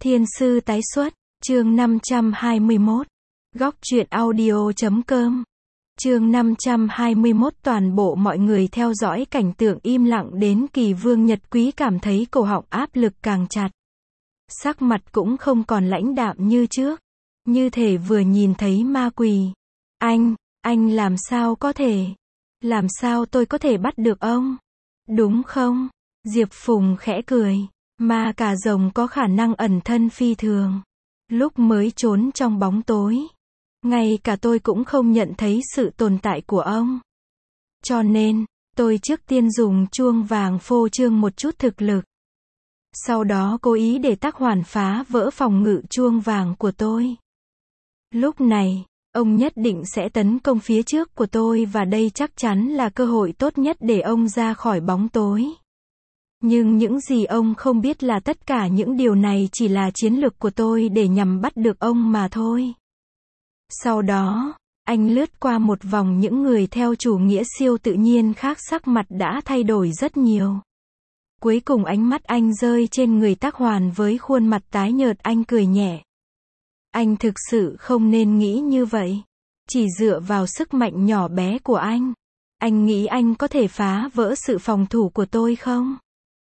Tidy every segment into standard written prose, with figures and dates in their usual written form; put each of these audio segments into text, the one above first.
Thiên sư tái xuất, chương 521. Góc truyện audio.com. Chương 521. Toàn bộ mọi người theo dõi cảnh tượng im lặng đến kỳ Vương Nhật Quý cảm thấy cổ họng áp lực càng chặt. Sắc mặt cũng không còn lãnh đạm như trước, như thể vừa nhìn thấy ma quỷ. Anh làm sao có thể? Làm sao tôi có thể bắt được ông? Đúng không? Diệp Phùng khẽ cười. Ma cà rồng có khả năng ẩn thân phi thường. Lúc mới trốn trong bóng tối, ngay cả tôi cũng không nhận thấy sự tồn tại của ông. Cho nên, tôi trước tiên dùng chuông vàng phô trương một chút thực lực. Sau đó cố ý để Tác Hoàn phá vỡ phòng ngự chuông vàng của tôi. Lúc này, ông nhất định sẽ tấn công phía trước của tôi và đây chắc chắn là cơ hội tốt nhất để ông ra khỏi bóng tối. Nhưng những gì ông không biết là tất cả những điều này chỉ là chiến lược của tôi để nhằm bắt được ông mà thôi. Sau đó, anh lướt qua một vòng những người theo chủ nghĩa siêu tự nhiên khác, sắc mặt đã thay đổi rất nhiều. Cuối cùng ánh mắt anh rơi trên người Tác Hoàn với khuôn mặt tái nhợt, anh cười nhẹ. Anh thực sự không nên nghĩ như vậy. Chỉ dựa vào sức mạnh nhỏ bé của anh nghĩ anh có thể phá vỡ sự phòng thủ của tôi không?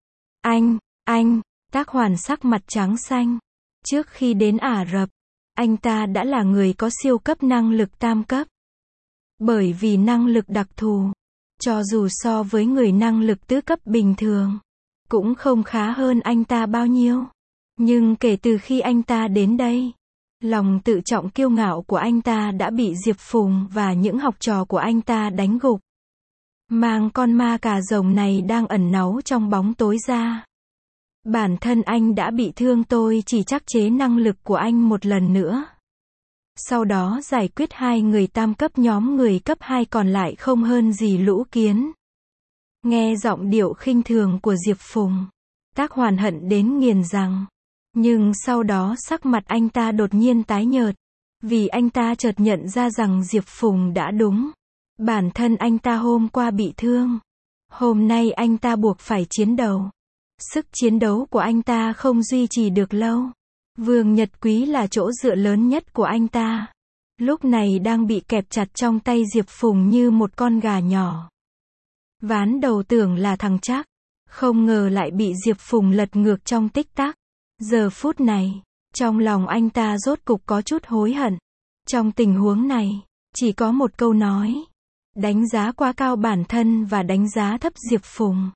Tác Hoàn sắc mặt trắng xanh. Trước khi đến Ả Rập, anh ta đã là người có siêu cấp năng lực tam cấp. Bởi vì năng lực đặc thù, cho dù so với người năng lực tứ cấp bình thường, cũng không khá hơn anh ta bao nhiêu. Nhưng kể từ khi anh ta đến đây, lòng tự trọng kiêu ngạo của anh ta đã bị Diệp Phùng và những học trò của anh ta đánh gục. Mang con ma cà rồng này đang ẩn náu trong bóng tối ra. Bản thân anh đã bị thương, tôi chỉ trắc chế năng lực của anh một lần nữa. Sau đó giải quyết hai người tam cấp, nhóm người cấp 2 còn lại không hơn gì lũ kiến. Nghe giọng điệu khinh thường của Diệp Phùng, Tác Hoàn hận đến nghiền răng. Nhưng sau đó sắc mặt anh ta đột nhiên tái nhợt. Vì anh ta chợt nhận ra rằng Diệp Phùng đã đúng. Bản thân anh ta hôm qua bị thương. Hôm nay anh ta buộc phải chiến đấu. Sức chiến đấu của anh ta không duy trì được lâu. Vương Nhật Quý là chỗ dựa lớn nhất của anh ta. Lúc này đang bị kẹp chặt trong tay Diệp Phùng như một con gà nhỏ. Ván đầu tưởng là thằng chắc. Không ngờ lại bị Diệp Phùng lật ngược trong tích tắc. Giờ phút này, trong lòng anh ta rốt cục có chút hối hận. Trong tình huống này, chỉ có một câu nói. Đánh giá quá cao bản thân và đánh giá thấp Diệp Phùng.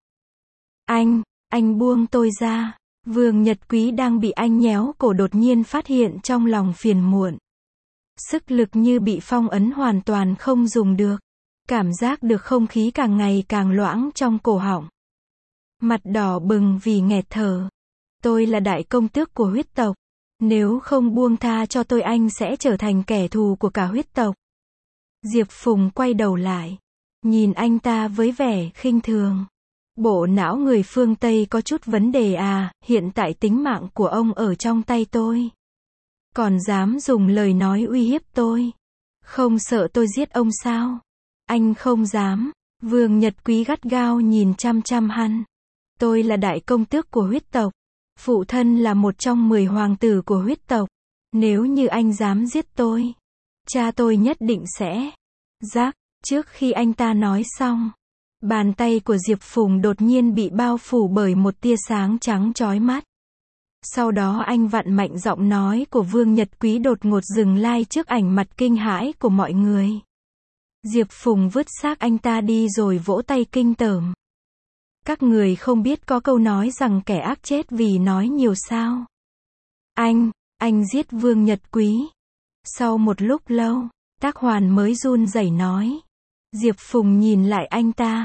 Anh buông tôi ra. Vương Nhật Quý đang bị anh nhéo cổ đột nhiên phát hiện trong lòng phiền muộn. Sức lực như bị phong ấn, hoàn toàn không dùng được. Cảm giác được không khí càng ngày càng loãng trong cổ họng. Mặt đỏ bừng vì nghẹt thở. Tôi là đại công tước của huyết tộc. Nếu không buông tha cho tôi, anh sẽ trở thành kẻ thù của cả huyết tộc. Diệp Phùng quay đầu lại, nhìn anh ta với vẻ khinh thường. Bộ não người phương Tây có chút vấn đề à, hiện tại tính mạng của ông ở trong tay tôi. Còn dám dùng lời nói uy hiếp tôi. Không sợ tôi giết ông sao? Anh không dám. Vương Nhật Quý gắt gao nhìn chăm chăm hắn. Tôi là đại công tước của huyết tộc. Phụ thân là một trong 10 hoàng tử của huyết tộc. Nếu như anh dám giết tôi, cha tôi nhất định sẽ... Giác, trước khi anh ta nói xong, bàn tay của Diệp Phùng đột nhiên bị bao phủ bởi một tia sáng trắng chói mắt. Sau đó anh vặn mạnh, giọng nói của Vương Nhật Quý đột ngột dừng lại trước ảnh mặt kinh hãi của mọi người. Diệp Phùng vứt xác anh ta đi rồi vỗ tay kinh tởm. Các người không biết có câu nói rằng kẻ ác chết vì nói nhiều sao? Anh giết Vương Nhật Quý. Sau một lúc lâu, Tác Hoàn mới run rẩy nói. Diệp Phùng nhìn lại anh ta.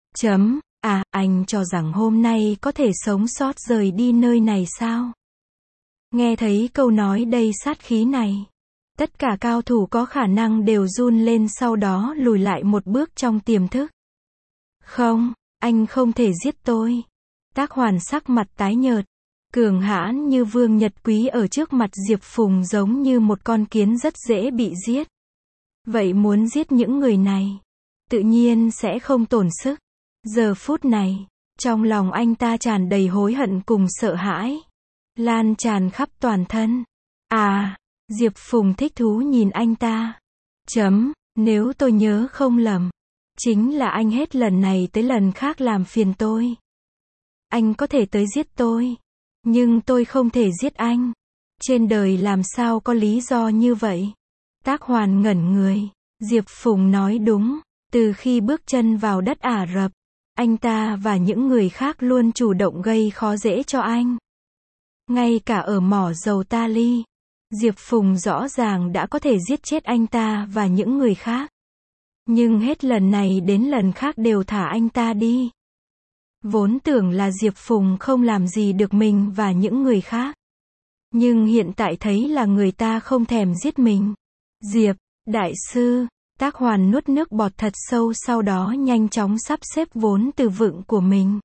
Anh cho rằng hôm nay có thể sống sót rời đi nơi này sao? Nghe thấy câu nói đầy sát khí này, tất cả cao thủ có khả năng đều run lên, sau đó lùi lại một bước trong tiềm thức. Không, anh không thể giết tôi. Tác Hoàn sắc mặt tái nhợt. Cường hãn như Vương Nhật Quý ở trước mặt Diệp Phùng giống như một con kiến rất dễ bị giết. Vậy muốn giết những người này, tự nhiên sẽ không tổn sức. Giờ phút này, trong lòng anh ta tràn đầy hối hận cùng sợ hãi. lan tràn khắp toàn thân. À, Diệp Phùng thích thú nhìn anh ta. Nếu tôi nhớ không lầm, chính là anh hết lần này tới lần khác làm phiền tôi. Anh có thể tới giết tôi, nhưng tôi không thể giết anh. Trên đời làm sao có lý do như vậy? Tác Hoàn ngẩn người. Diệp Phùng nói đúng, từ khi bước chân vào đất Ả Rập, anh ta và những người khác luôn chủ động gây khó dễ cho anh. Ngay cả ở mỏ dầu Tali, Diệp Phùng rõ ràng đã có thể giết chết anh ta và những người khác. Nhưng hết lần này đến lần khác đều thả anh ta đi. Vốn tưởng là Diệp Phùng không làm gì được mình và những người khác. Nhưng hiện tại thấy là người ta không thèm giết mình. Diệp, đại sư, Tác Hoàn nuốt nước bọt thật sâu, sau đó nhanh chóng sắp xếp vốn từ vựng của mình.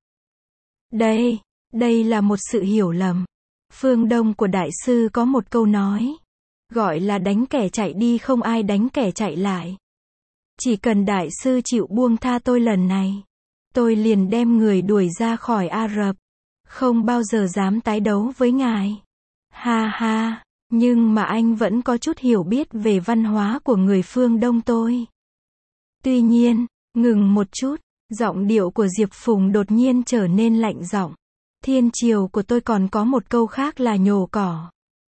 Đây là một sự hiểu lầm. Phương Đông của đại sư có một câu nói, gọi là đánh kẻ chạy đi không ai đánh kẻ chạy lại. Chỉ cần đại sư chịu buông tha tôi lần này, tôi liền đem người đuổi ra khỏi Ả Rập, không bao giờ dám tái đấu với ngài. Ha ha, nhưng mà anh vẫn có chút hiểu biết về văn hóa của người phương Đông tôi. Tuy nhiên, ngừng một chút, giọng điệu của Diệp Phùng đột nhiên trở nên lạnh giọng. Thiên triều của tôi còn có một câu khác là nhổ cỏ,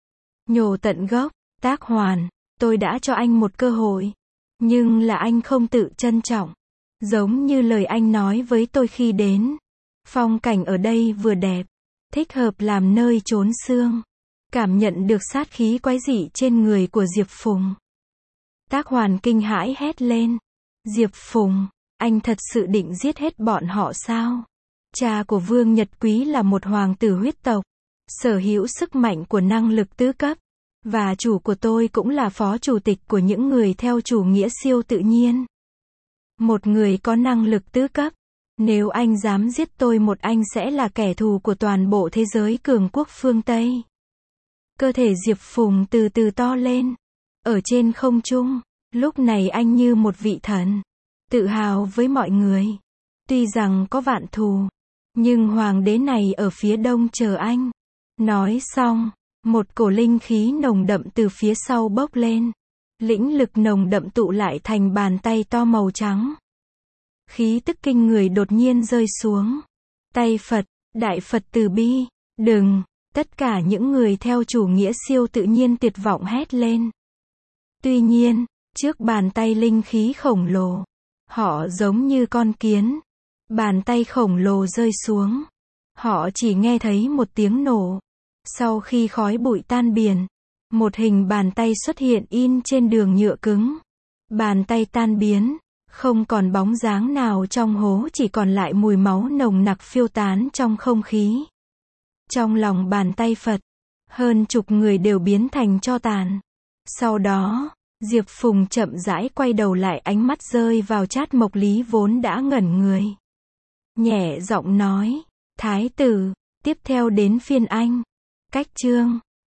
nhổ tận gốc. Tác Hoàn, tôi đã cho anh một cơ hội, nhưng là anh không tự trân trọng. Giống như lời anh nói với tôi khi đến. Phong cảnh ở đây vừa đẹp, thích hợp làm nơi trốn xương. Cảm nhận được sát khí quái dị trên người của Diệp Phùng. Tác Hoàn kinh hãi hét lên. Diệp Phùng, anh thật sự định giết hết bọn họ sao? Cha của Vương Nhật Quý là một hoàng tử huyết tộc, sở hữu sức mạnh của năng lực tứ cấp. Và chủ của tôi cũng là phó chủ tịch của những người theo chủ nghĩa siêu tự nhiên. Một người có năng lực tứ cấp. Nếu anh dám giết tôi một, anh sẽ là kẻ thù của toàn bộ thế giới cường quốc phương Tây. Cơ thể Diệp Phùng từ từ to lên. Ở trên không trung, lúc này anh như một vị thần, tự hào với mọi người. Tuy rằng có vạn thù, nhưng hoàng đế này ở phía đông chờ anh. Nói xong, một cổ linh khí nồng đậm từ phía sau bốc lên. Lĩnh lực nồng đậm tụ lại thành bàn tay to màu trắng. Khí tức kinh người đột nhiên rơi xuống. Tay Phật, Đại Phật từ bi, đừng. Tất cả những người theo chủ nghĩa siêu tự nhiên tuyệt vọng hét lên. Tuy nhiên, trước bàn tay linh khí khổng lồ, họ giống như con kiến. Bàn tay khổng lồ rơi xuống. Họ chỉ nghe thấy một tiếng nổ. Sau khi khói bụi tan biển, một hình bàn tay xuất hiện in trên đường nhựa cứng. Bàn tay tan biến, không còn bóng dáng nào trong hố, chỉ còn lại mùi máu nồng nặc phiêu tán trong không khí. Trong lòng bàn tay Phật, hơn chục người đều biến thành tro tàn. Sau đó, Diệp Phùng chậm rãi quay đầu lại, ánh mắt rơi vào Trát Mộc Lý vốn đã ngẩn người. Nhẹ giọng nói, Thái tử, tiếp theo đến phiên anh. Cách chương